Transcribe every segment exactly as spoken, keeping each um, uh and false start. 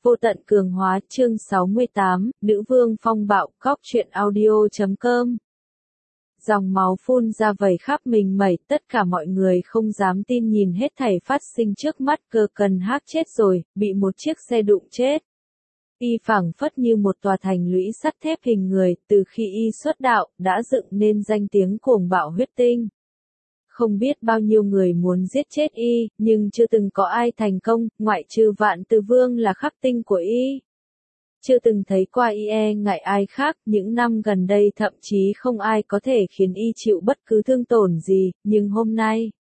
Vô tận cường hóa chương sáu mươi tám, Nữ vương phong bạo, Cóc truyện audio chấm com. Dòng máu phun ra vẩy khắp mình mẩy, tất cả mọi người không dám tin nhìn hết thảy phát sinh trước mắt. Cơ cần hác chết rồi, bị một chiếc xe đụng chết. Y phảng phất như một tòa thành lũy sắt thép hình người, từ khi y xuất đạo, đã dựng nên danh tiếng cuồng bạo huyết tinh. Không biết bao nhiêu người muốn giết chết y, nhưng chưa từng có ai thành công, ngoại trừ Vạn Từ Vương là khắc tinh của y. Chưa từng thấy qua y e ngại ai khác, những năm gần đây thậm chí không ai có thể khiến y chịu bất cứ thương tổn gì, nhưng hôm nay,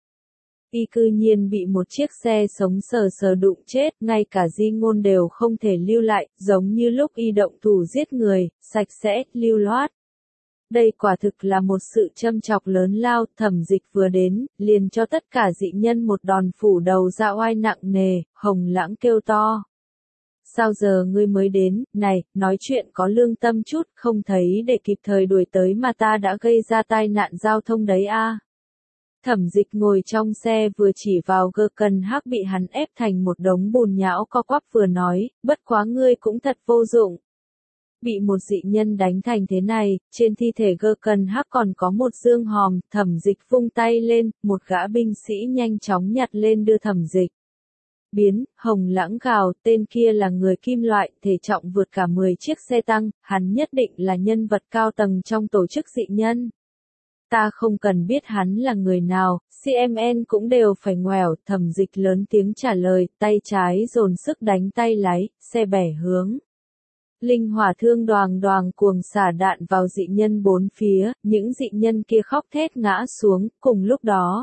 y cư nhiên bị một chiếc xe sống sờ sờ đụng chết, ngay cả di ngôn đều không thể lưu lại, giống như lúc y động thủ giết người, sạch sẽ, lưu loát. Đây quả thực là một sự châm chọc lớn lao. Thẩm Dịch vừa đến, liền cho tất cả dị nhân một đòn phủ đầu ra oai nặng nề. Hồng Lãng kêu to: sao giờ ngươi mới đến, này, nói chuyện có lương tâm chút, không thấy để kịp thời đuổi tới mà ta đã gây ra tai nạn giao thông đấy a. À? Thẩm Dịch ngồi trong xe vừa chỉ vào Gơ Cần Hác bị hắn ép thành một đống bùn nhão co quắp vừa nói, bất quá ngươi cũng thật vô dụng. Bị một dị nhân đánh thành thế này, trên thi thể Gơ Cần Hác còn có một dương hòm. Thẩm Dịch vung tay lên, một gã binh sĩ nhanh chóng nhặt lên đưa Thẩm Dịch. Biến, Hồng Lãng gào, tên kia là người kim loại, thể trọng vượt cả mười chiếc xe tăng, hắn nhất định là nhân vật cao tầng trong tổ chức dị nhân. Ta không cần biết hắn là người nào, xê em en cũng đều phải ngoẻo. Thẩm Dịch lớn tiếng trả lời, tay trái dồn sức đánh tay lái, xe bẻ hướng. Linh hỏa thương đoàng đoàng cuồng xả đạn vào dị nhân bốn phía, những dị nhân kia khóc thét ngã xuống. Cùng lúc đó,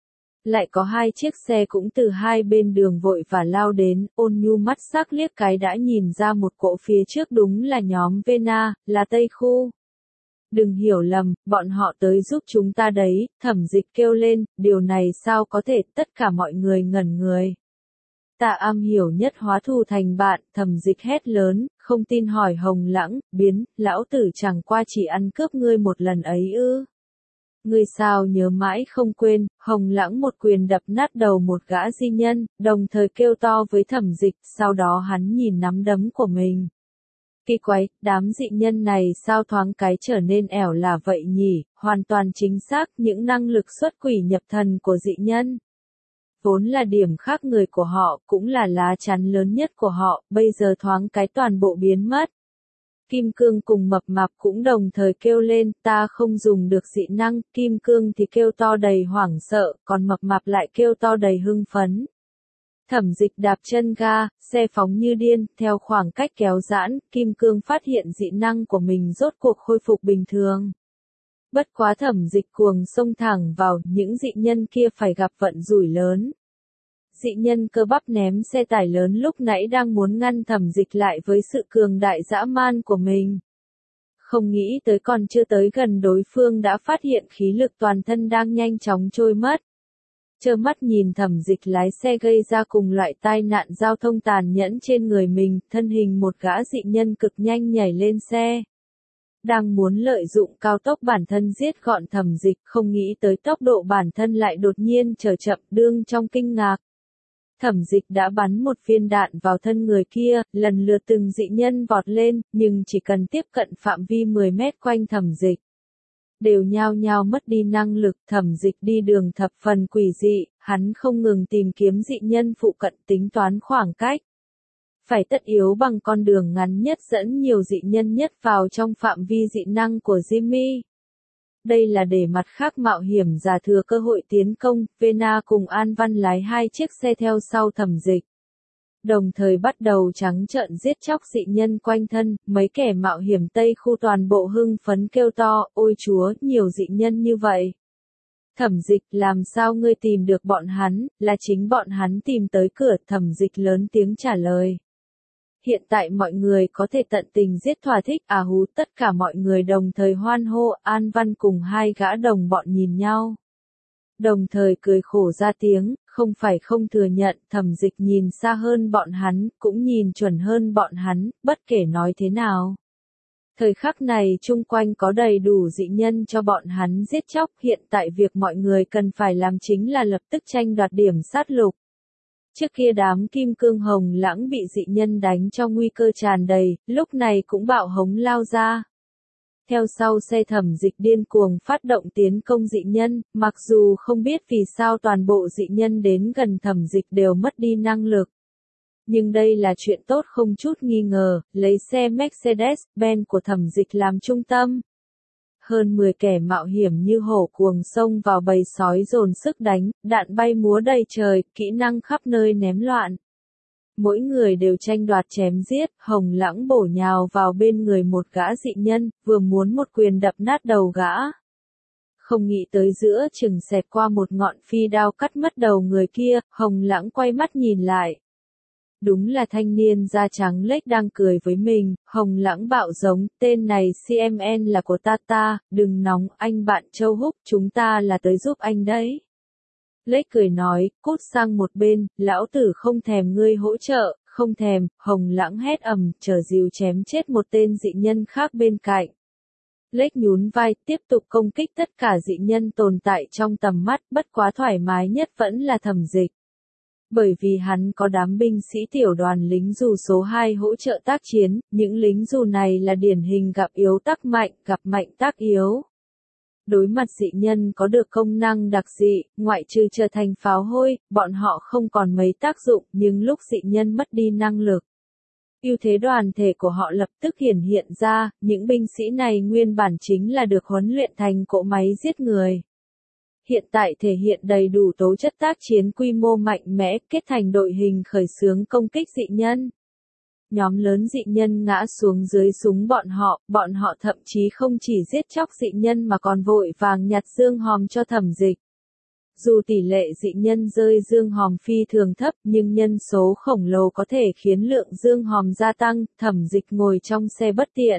lại có hai chiếc xe cũng từ hai bên đường vội và lao đến. Ôn Nhu mắt sắc liếc cái đã nhìn ra một cỗ phía trước đúng là nhóm Vena, là Tây Khu. Đừng hiểu lầm, bọn họ tới giúp chúng ta đấy. Thẩm Dịch kêu lên, điều này sao có thể? Tất cả mọi người ngẩn người. Ta am hiểu nhất hóa thù thành bạn. Thẩm Dịch hét lớn, không tin hỏi Hồng Lãng, biến, lão tử chẳng qua chỉ ăn cướp ngươi một lần ấy ư? Ngươi sao nhớ mãi không quên? Hồng Lãng một quyền đập nát đầu một gã di nhân, đồng thời kêu to với Thẩm Dịch, sau đó hắn nhìn nắm đấm của mình. Kỳ quái, đám dị nhân này sao thoáng cái trở nên ẻo là vậy nhỉ? Hoàn toàn chính xác, những năng lực xuất quỷ nhập thần của dị nhân. Vốn là điểm khác người của họ, cũng là lá chắn lớn nhất của họ, bây giờ thoáng cái toàn bộ biến mất. Kim Cương cùng Mập Mạp cũng đồng thời kêu lên, ta không dùng được dị năng. Kim Cương thì kêu to đầy hoảng sợ, còn Mập Mạp lại kêu to đầy hưng phấn. Thẩm Dịch đạp chân ga, xe phóng như điên, theo khoảng cách kéo giãn, Kim Cương phát hiện dị năng của mình rốt cuộc khôi phục bình thường. Bất quá Thẩm Dịch cuồng xông thẳng vào, những dị nhân kia phải gặp vận rủi lớn. Dị nhân cơ bắp ném xe tải lớn lúc nãy đang muốn ngăn Thẩm Dịch lại với sự cường đại dã man của mình. Không nghĩ tới còn chưa tới gần đối phương đã phát hiện khí lực toàn thân đang nhanh chóng trôi mất. Trơ mắt nhìn Thẩm Dịch lái xe gây ra cùng loại tai nạn giao thông tàn nhẫn trên người mình, thân hình một gã dị nhân cực nhanh nhảy lên xe. Đang muốn lợi dụng cao tốc bản thân giết gọn Thẩm Dịch, không nghĩ tới tốc độ bản thân lại đột nhiên trở chậm. Đương trong kinh ngạc, Thẩm Dịch đã bắn một viên đạn vào thân người kia, lần lượt từng dị nhân vọt lên, nhưng chỉ cần tiếp cận phạm vi mười mét quanh Thẩm Dịch, đều nhao nhao mất đi năng lực. Thẩm Dịch đi đường thập phần quỷ dị, hắn không ngừng tìm kiếm dị nhân phụ cận, tính toán khoảng cách. Phải tất yếu bằng con đường ngắn nhất dẫn nhiều dị nhân nhất vào trong phạm vi dị năng của Jimmy. Đây là để mặt khác mạo hiểm giả thừa cơ hội tiến công. Vena cùng An Văn lái hai chiếc xe theo sau Thẩm Dịch, đồng thời bắt đầu trắng trợn giết chóc dị nhân quanh thân. Mấy kẻ mạo hiểm Tây Khu toàn bộ hưng phấn kêu to, ôi chúa, nhiều dị nhân như vậy. Thẩm Dịch, làm sao ngươi tìm được bọn hắn? Là chính bọn hắn tìm tới cửa. Thẩm Dịch lớn tiếng trả lời. Hiện tại mọi người có thể tận tình giết thỏa thích. À hú, tất cả mọi người đồng thời hoan hô. An Văn cùng hai gã đồng bọn nhìn nhau, đồng thời cười khổ ra tiếng. Không phải không thừa nhận, Thẩm Dịch nhìn xa hơn bọn hắn, cũng nhìn chuẩn hơn bọn hắn, bất kể nói thế nào. Thời khắc này chung quanh có đầy đủ dị nhân cho bọn hắn giết chóc. Hiện tại việc mọi người cần phải làm chính là lập tức tranh đoạt điểm sát lục. Trước kia đám kim cương hồng lãng bị dị nhân đánh cho nguy cơ tràn đầy, lúc này cũng bạo hống lao ra. Theo sau xe thẩm dịch điên cuồng phát động tiến công dị nhân, mặc dù không biết vì sao toàn bộ dị nhân đến gần thẩm dịch đều mất đi năng lực. Nhưng đây là chuyện tốt không chút nghi ngờ, lấy xe Mercedes-Benz của thẩm dịch làm trung tâm. Hơn mười kẻ mạo hiểm như hổ cuồng xông vào bầy sói dồn sức đánh, đạn bay múa đầy trời, kỹ năng khắp nơi ném loạn. Mỗi người đều tranh đoạt chém giết, hồng lãng bổ nhào vào bên người một gã dị nhân, vừa muốn một quyền đập nát đầu gã. Không nghĩ tới giữa chừng xẹt qua một ngọn phi đao cắt mất đầu người kia, hồng lãng quay mắt nhìn lại. Đúng là thanh niên da trắng lếch đang cười với mình, hồng lãng bạo giống, tên này xê em en là của ta ta, đừng nóng, anh bạn Châu Húc, chúng ta là tới giúp anh đấy. Lếch cười nói, cút sang một bên, lão tử không thèm ngươi hỗ trợ, không thèm, hồng lãng hét ầm, trở dìu chém chết một tên dị nhân khác bên cạnh. Lếch nhún vai, tiếp tục công kích tất cả dị nhân tồn tại trong tầm mắt, bất quá thoải mái nhất vẫn là thẩm dịch. Bởi vì hắn có đám binh sĩ tiểu đoàn lính dù số hai hỗ trợ tác chiến, những lính dù này là điển hình gặp yếu tác mạnh, gặp mạnh tác yếu. Đối mặt dị nhân có được công năng đặc dị, ngoại trừ trở thành pháo hôi, bọn họ không còn mấy tác dụng, nhưng lúc dị nhân mất đi năng lực. Ưu thế đoàn thể của họ lập tức hiển hiện ra, những binh sĩ này nguyên bản chính là được huấn luyện thành cỗ máy giết người. Hiện tại thể hiện đầy đủ tố chất tác chiến quy mô mạnh mẽ, kết thành đội hình khởi xướng công kích dị nhân. Nhóm lớn dị nhân ngã xuống dưới súng bọn họ, bọn họ thậm chí không chỉ giết chóc dị nhân mà còn vội vàng nhặt dương hòm cho thẩm dịch. Dù tỷ lệ dị nhân rơi dương hòm phi thường thấp nhưng nhân số khổng lồ có thể khiến lượng dương hòm gia tăng, thẩm dịch ngồi trong xe bất tiện.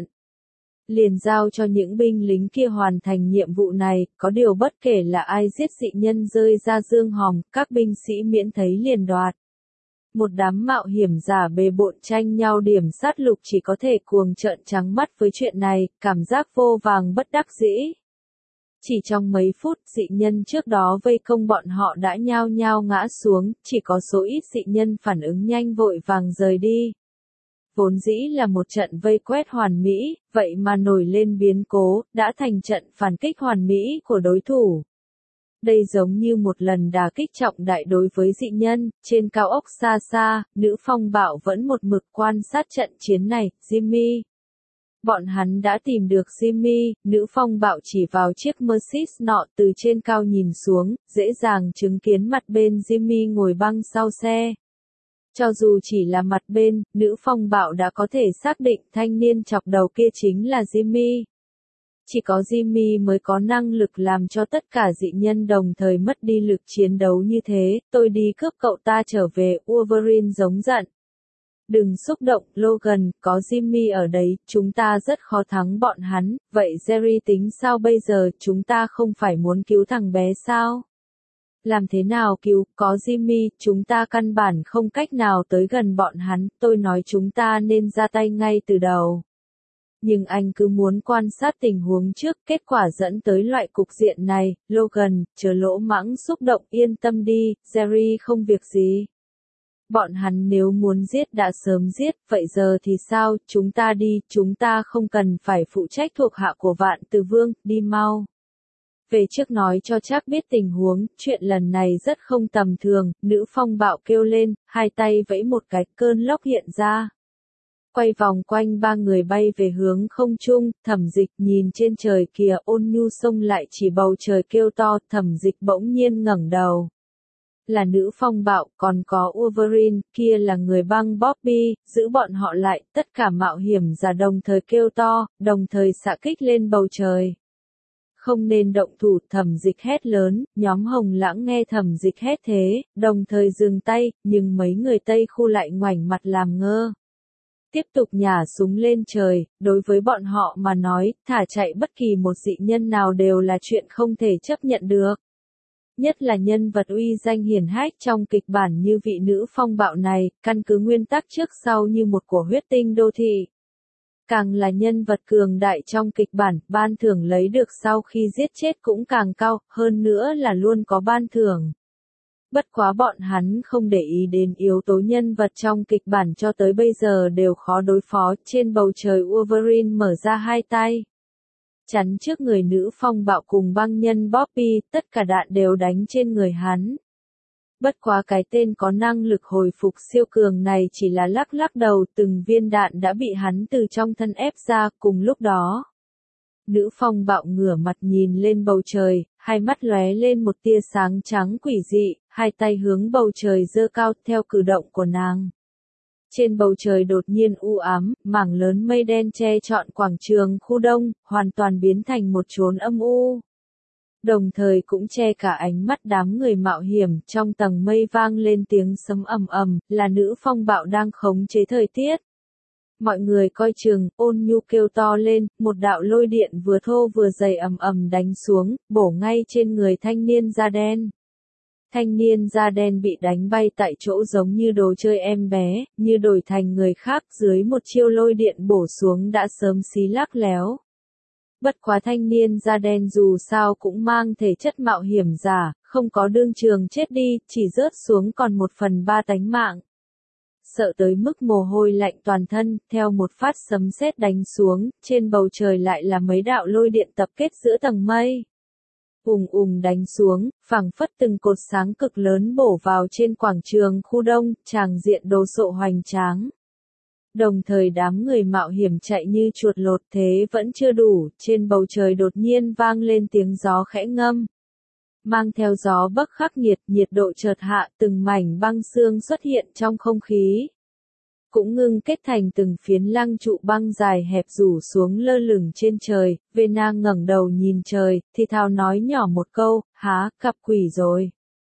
Liền giao cho những binh lính kia hoàn thành nhiệm vụ này, có điều bất kể là ai giết dị nhân rơi ra dương hòm, các binh sĩ miễn thấy liền đoạt. Một đám mạo hiểm giả bề bộn tranh nhau điểm sát lục chỉ có thể cuồng trợn trắng mắt với chuyện này, cảm giác vô vàng bất đắc dĩ. Chỉ trong mấy phút, dị nhân trước đó vây công bọn họ đã nhao nhao ngã xuống, chỉ có số ít dị nhân phản ứng nhanh vội vàng rời đi. Vốn dĩ là một trận vây quét hoàn mỹ, vậy mà nổi lên biến cố, đã thành trận phản kích hoàn mỹ của đối thủ. Đây giống như một lần đả kích trọng đại đối với dị nhân, trên cao ốc xa xa, nữ phong bạo vẫn một mực quan sát trận chiến này, Jimmy. Bọn hắn đã tìm được Jimmy, nữ phong bạo chỉ vào chiếc Mercedes nọ từ trên cao nhìn xuống, dễ dàng chứng kiến mặt bên Jimmy ngồi băng sau xe. Cho dù chỉ là mặt bên, nữ phong bạo đã có thể xác định thanh niên chọc đầu kia chính là Jimmy. Chỉ có Jimmy mới có năng lực làm cho tất cả dị nhân đồng thời mất đi lực chiến đấu như thế, tôi đi cướp cậu ta trở về, Wolverine giống giận. Đừng xúc động, Logan, có Jimmy ở đấy, chúng ta rất khó thắng bọn hắn, vậy Jerry tính sao bây giờ, chúng ta không phải muốn cứu thằng bé sao? Làm thế nào cứu, có Jimmy, chúng ta căn bản không cách nào tới gần bọn hắn, tôi nói chúng ta nên ra tay ngay từ đầu. Nhưng anh cứ muốn quan sát tình huống trước, kết quả dẫn tới loại cục diện này, Logan, chớ lỗ mãng xúc động, yên tâm đi, Jerry không việc gì. Bọn hắn nếu muốn giết đã sớm giết, vậy giờ thì sao, chúng ta đi, chúng ta không cần phải phụ trách thuộc hạ của Vạn Từ Vương, đi mau. Về trước nói cho chắc biết tình huống, chuyện lần này rất không tầm thường, nữ phong bạo kêu lên, hai tay vẫy một cái, cơn lốc hiện ra. Quay vòng quanh ba người bay về hướng không trung, thẩm dịch nhìn trên trời kìa, ôn nhu xông lại chỉ bầu trời kêu to, thẩm dịch bỗng nhiên ngẩng đầu. Là nữ phong bạo, còn có Wolverine, kia là người băng Bobby, giữ bọn họ lại, tất cả mạo hiểm giả đồng thời kêu to, đồng thời xạ kích lên bầu trời. Không nên động thủ, thẩm dịch hét lớn, nhóm hồng lãng nghe thẩm dịch hét thế, đồng thời dừng tay, nhưng mấy người Tây khu lại ngoảnh mặt làm ngơ. Tiếp tục nhả súng lên trời, đối với bọn họ mà nói, thả chạy bất kỳ một dị nhân nào đều là chuyện không thể chấp nhận được. Nhất là nhân vật uy danh hiển hách trong kịch bản như vị nữ phong bạo này, căn cứ nguyên tắc trước sau như một của huyết tinh đô thị. Càng là nhân vật cường đại trong kịch bản, ban thưởng lấy được sau khi giết chết cũng càng cao, hơn nữa là luôn có ban thưởng. Bất quá bọn hắn không để ý đến yếu tố nhân vật trong kịch bản cho tới bây giờ đều khó đối phó. Trên bầu trời Wolverine mở ra hai tay, chắn trước người nữ phong bạo cùng băng nhân Bobby, tất cả đạn đều đánh trên người hắn. Bất quá cái tên có năng lực hồi phục siêu cường này chỉ là lắc lắc đầu, từng viên đạn đã bị hắn từ trong thân ép ra. Cùng lúc đó, nữ phong bạo ngửa mặt nhìn lên bầu trời, hai mắt lóe lên một tia sáng trắng quỷ dị, hai tay hướng bầu trời giơ cao theo cử động của nàng. Trên bầu trời đột nhiên u ám, mảng lớn mây đen che trọn quảng trường khu đông, hoàn toàn biến thành một chốn âm u. Đồng thời cũng che cả ánh mắt đám người mạo hiểm, trong tầng mây vang lên tiếng sấm ầm ầm, là nữ phong bạo đang khống chế thời tiết. Mọi người coi chừng, Ôn Nhu kêu to lên, một đạo lôi điện vừa thô vừa dày ầm ầm đánh xuống, bổ ngay trên người thanh niên da đen. Thanh niên da đen bị đánh bay tại chỗ giống như đồ chơi em bé, như đổi thành người khác dưới một chiêu lôi điện bổ xuống đã sớm xí lắc léo. Bất quá thanh niên da đen dù sao cũng mang thể chất mạo hiểm giả, không có đương trường chết đi, chỉ rớt xuống còn một phần ba tánh mạng. Sợ tới mức mồ hôi lạnh toàn thân, theo một phát sấm sét đánh xuống, trên bầu trời lại là mấy đạo lôi điện tập kết giữa tầng mây. Ùng ùng đánh xuống, phảng phất từng cột sáng cực lớn bổ vào trên quảng trường khu đông, tràng diện đồ sộ hoành tráng. Đồng thời đám người mạo hiểm chạy như chuột lột, thế vẫn chưa đủ, trên bầu trời đột nhiên vang lên tiếng gió khẽ ngâm. Mang theo gió bấc khắc nghiệt, nhiệt độ chợt hạ, từng mảnh băng xương xuất hiện trong không khí. Cũng ngưng kết thành từng phiến lăng trụ băng dài hẹp rủ xuống lơ lửng trên trời. Vena ngẩng đầu nhìn trời, thì thào nói nhỏ một câu, há, gặp quỷ rồi.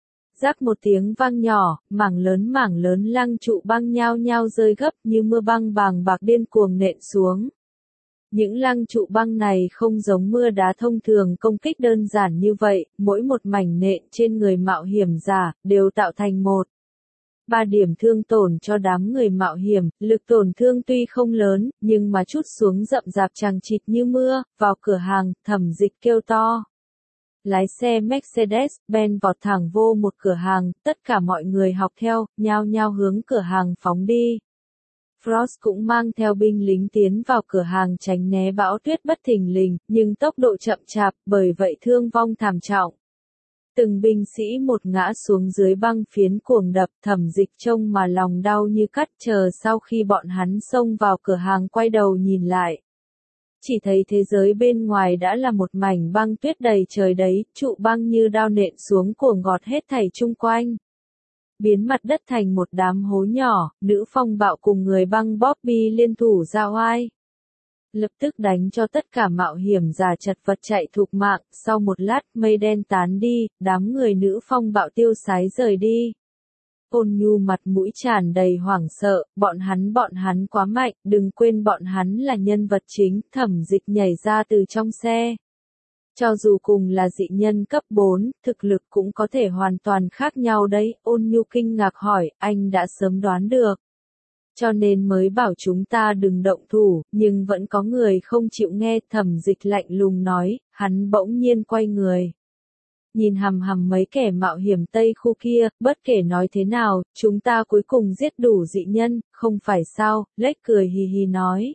Rắc một tiếng vang nhỏ, mảng lớn mảng lớn lăng trụ băng nhao nhao rơi gấp như mưa băng bàng bạc điên cuồng nện xuống. Những lăng trụ băng này không giống mưa đá thông thường công kích đơn giản như vậy, mỗi một mảnh nện trên người mạo hiểm giả, đều tạo thành một. Ba điểm thương tổn cho đám người mạo hiểm, lực tổn thương tuy không lớn, nhưng mà chút xuống rậm rạp chằng chịt như mưa. Vào cửa hàng, Thẩm Dịch kêu to. Lái xe Mercedes-Benz vọt thẳng vô một cửa hàng, tất cả mọi người học theo, nhao nhao hướng cửa hàng phóng đi. Frost cũng mang theo binh lính tiến vào cửa hàng tránh né bão tuyết bất thình lình, nhưng tốc độ chậm chạp, bởi vậy thương vong thảm trọng. Từng binh sĩ một ngã xuống dưới băng phiến cuồng đập, Thẩm Dịch trông mà lòng đau như cắt, chờ sau khi bọn hắn xông vào cửa hàng quay đầu nhìn lại. Chỉ thấy thế giới bên ngoài đã là một mảnh băng tuyết đầy trời đấy, trụ băng như đao nện xuống cuồng gọt hết thảy chung quanh. Biến mặt đất thành một đám hố nhỏ, nữ phong bạo cùng người băng Bobby liên thủ ra oai. Lập tức đánh cho tất cả mạo hiểm giả chật vật chạy thục mạng, sau một lát mây đen tán đi, đám người nữ phong bạo tiêu sái rời đi. Ôn Nhu mặt mũi tràn đầy hoảng sợ, bọn hắn bọn hắn quá mạnh, đừng quên bọn hắn là nhân vật chính. Thẩm Dịch nhảy ra từ trong xe. Cho dù cùng là dị nhân cấp bốn, thực lực cũng có thể hoàn toàn khác nhau đấy. Ôn Nhu kinh ngạc hỏi, anh đã sớm đoán được. Cho nên mới bảo chúng ta đừng động thủ, nhưng vẫn có người không chịu nghe. Thẩm Dịch lạnh lùng nói, hắn bỗng nhiên quay người. Nhìn hằm hằm mấy kẻ mạo hiểm Tây khu kia, bất kể nói thế nào, chúng ta cuối cùng giết đủ dị nhân, không phải sao, Lếch cười hì hì nói.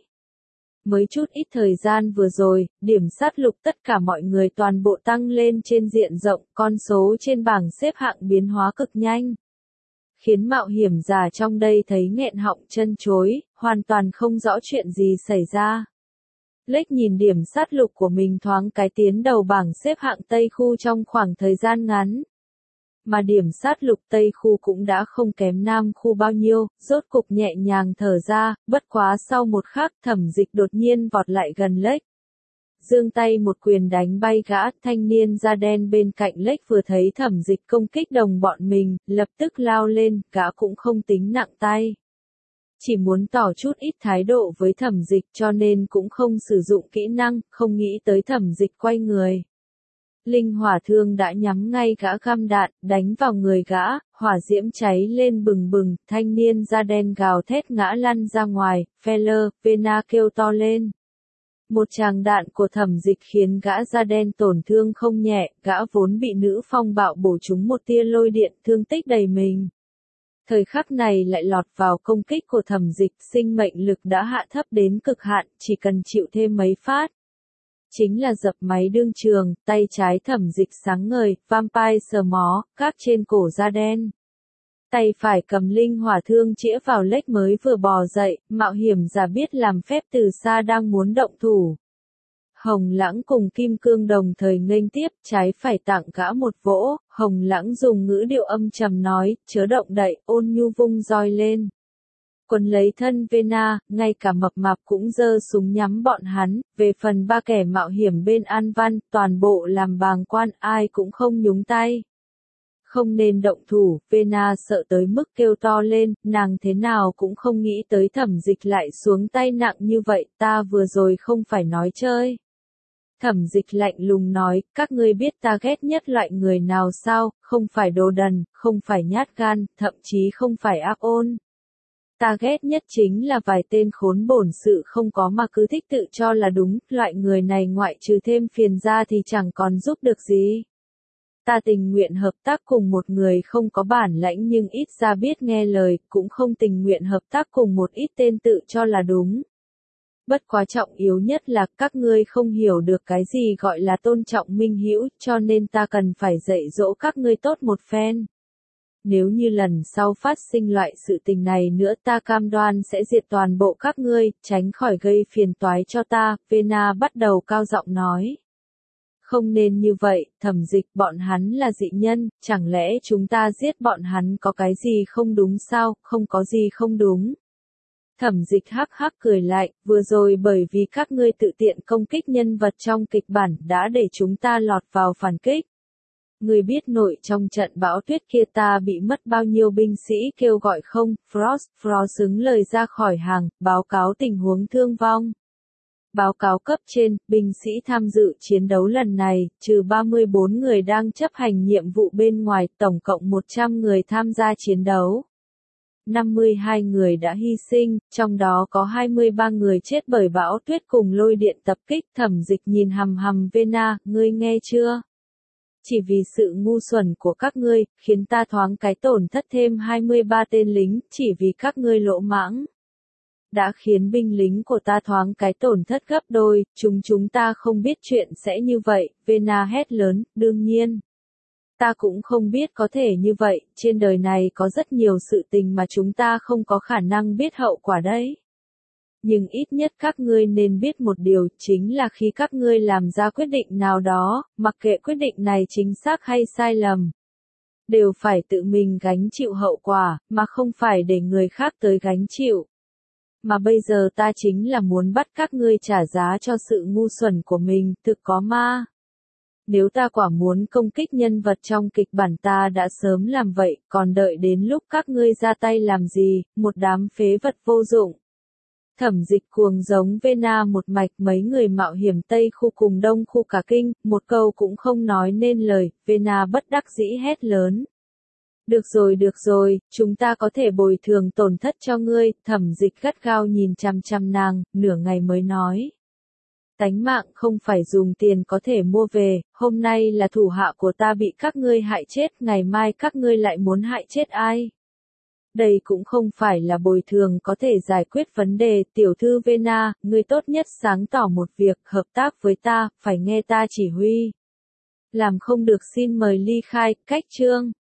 Mới chút ít thời gian vừa rồi, điểm sát lục tất cả mọi người toàn bộ tăng lên trên diện rộng, con số trên bảng xếp hạng biến hóa cực nhanh. Khiến mạo hiểm giả trong đây thấy nghẹn họng chân chối, hoàn toàn không rõ chuyện gì xảy ra. Lếch nhìn điểm sát lục của mình thoáng cái tiến đầu bảng xếp hạng Tây khu trong khoảng thời gian ngắn. Mà điểm sát lục Tây khu cũng đã không kém Nam khu bao nhiêu, rốt cục nhẹ nhàng thở ra, bất quá sau một khắc Thẩm Dịch đột nhiên vọt lại gần Lếch. Giương tay một quyền đánh bay gã, thanh niên da đen bên cạnh Lếch vừa thấy Thẩm Dịch công kích đồng bọn mình, lập tức lao lên, gã cũng không tính nặng tay. Chỉ muốn tỏ chút ít thái độ với Thẩm Dịch cho nên cũng không sử dụng kỹ năng, không nghĩ tới Thẩm Dịch quay người. Linh hỏa thương đã nhắm ngay gã găm đạn, đánh vào người gã, hỏa diễm cháy lên bừng bừng, thanh niên da đen gào thét ngã lăn ra ngoài. Feller, Vena kêu to lên. Một tràng đạn của Thẩm Dịch khiến gã da đen tổn thương không nhẹ, gã vốn bị nữ phong bạo bổ trúng một tia lôi điện, thương tích đầy mình. Thời khắc này lại lọt vào công kích của Thẩm Dịch, sinh mệnh lực đã hạ thấp đến cực hạn, chỉ cần chịu thêm mấy phát. Chính là dập máy đương trường, tay trái Thẩm Dịch sáng ngời, vampire sờ mó, các trên cổ da đen. Tay phải cầm linh hỏa thương chĩa vào lách mới vừa bò dậy, mạo hiểm giả biết làm phép từ xa đang muốn động thủ. Hồng Lãng cùng Kim Cương đồng thời nghênh tiếp, trái phải tặng gã một vỗ, Hồng Lãng dùng ngữ điệu âm trầm nói, chớ động đậy, ôn nhu vung roi lên. Quấn lấy thân Vena, ngay cả mập mạp cũng giơ súng nhắm bọn hắn, về phần ba kẻ mạo hiểm bên An Văn, toàn bộ làm bàng quan, ai cũng không nhúng tay. Không nên động thủ, Vena sợ tới mức kêu to lên, nàng thế nào cũng không nghĩ tới Thẩm Dịch lại xuống tay nặng như vậy, ta vừa rồi không phải nói chơi. Thẩm Dịch lạnh lùng nói, các ngươi biết ta ghét nhất loại người nào sao, không phải đồ đần, không phải nhát gan, thậm chí không phải ác ôn. Ta ghét nhất chính là vài tên khốn bổn sự không có mà cứ thích tự cho là đúng, loại người này ngoại trừ thêm phiền ra thì chẳng còn giúp được gì. Ta tình nguyện hợp tác cùng một người không có bản lãnh nhưng ít ra biết nghe lời, cũng không tình nguyện hợp tác cùng một ít tên tự cho là đúng. Bất quá trọng yếu nhất là các ngươi không hiểu được cái gì gọi là tôn trọng minh hữu, cho nên ta cần phải dạy dỗ các ngươi tốt một phen. Nếu như lần sau phát sinh loại sự tình này nữa ta cam đoan sẽ diệt toàn bộ các ngươi, tránh khỏi gây phiền toái cho ta, Vena bắt đầu cao giọng nói. Không nên như vậy, Thẩm Dịch, bọn hắn là dị nhân, chẳng lẽ chúng ta giết bọn hắn có cái gì không đúng sao, không có gì không đúng. Thẩm Dịch hắc hắc cười lại, vừa rồi bởi vì các ngươi tự tiện công kích nhân vật trong kịch bản đã để chúng ta lọt vào phản kích. Ngươi biết nội trong trận bão tuyết kia ta bị mất bao nhiêu binh sĩ kêu gọi không, Frost, Frost xứng lời ra khỏi hàng, báo cáo tình huống thương vong. Báo cáo cấp trên, binh sĩ tham dự chiến đấu lần này, trừ ba mươi bốn người đang chấp hành nhiệm vụ bên ngoài, tổng cộng một trăm người tham gia chiến đấu. năm mươi hai người đã hy sinh, trong đó có hai mươi ba người chết bởi bão tuyết cùng lôi điện tập kích. Thẩm Dịch nhìn hằm hằm Vena, ngươi nghe chưa? Chỉ vì sự ngu xuẩn của các ngươi, khiến ta thoáng cái tổn thất thêm hai mươi ba tên lính, chỉ vì các ngươi lỗ mãng. Đã khiến binh lính của ta thoáng cái tổn thất gấp đôi, chúng chúng ta không biết chuyện sẽ như vậy, Vena hét lớn, đương nhiên. Ta cũng không biết có thể như vậy, trên đời này có rất nhiều sự tình mà chúng ta không có khả năng biết hậu quả đấy. Nhưng ít nhất các ngươi nên biết một điều, chính là khi các ngươi làm ra quyết định nào đó, mặc kệ quyết định này chính xác hay sai lầm, đều phải tự mình gánh chịu hậu quả, mà không phải để người khác tới gánh chịu. Mà bây giờ ta chính là muốn bắt các ngươi trả giá cho sự ngu xuẩn của mình, thực có ma. Nếu ta quả muốn công kích nhân vật trong kịch bản ta đã sớm làm vậy, còn đợi đến lúc các ngươi ra tay làm gì, một đám phế vật vô dụng. Thẩm Dịch cuồng giống Vena một mạch, mấy người mạo hiểm Tây khu cùng Đông khu cả kinh, một câu cũng không nói nên lời, Vena bất đắc dĩ hét lớn. Được rồi được rồi, chúng ta có thể bồi thường tổn thất cho ngươi, Thẩm Dịch gắt gao nhìn chằm chằm nàng, nửa ngày mới nói. Tánh mạng không phải dùng tiền có thể mua về, hôm nay là thủ hạ của ta bị các ngươi hại chết, ngày mai các ngươi lại muốn hại chết ai? Đây cũng không phải là bồi thường có thể giải quyết vấn đề, tiểu thư Vena, ngươi tốt nhất sáng tỏ một việc, hợp tác với ta, phải nghe ta chỉ huy. Làm không được xin mời ly khai, cách chương.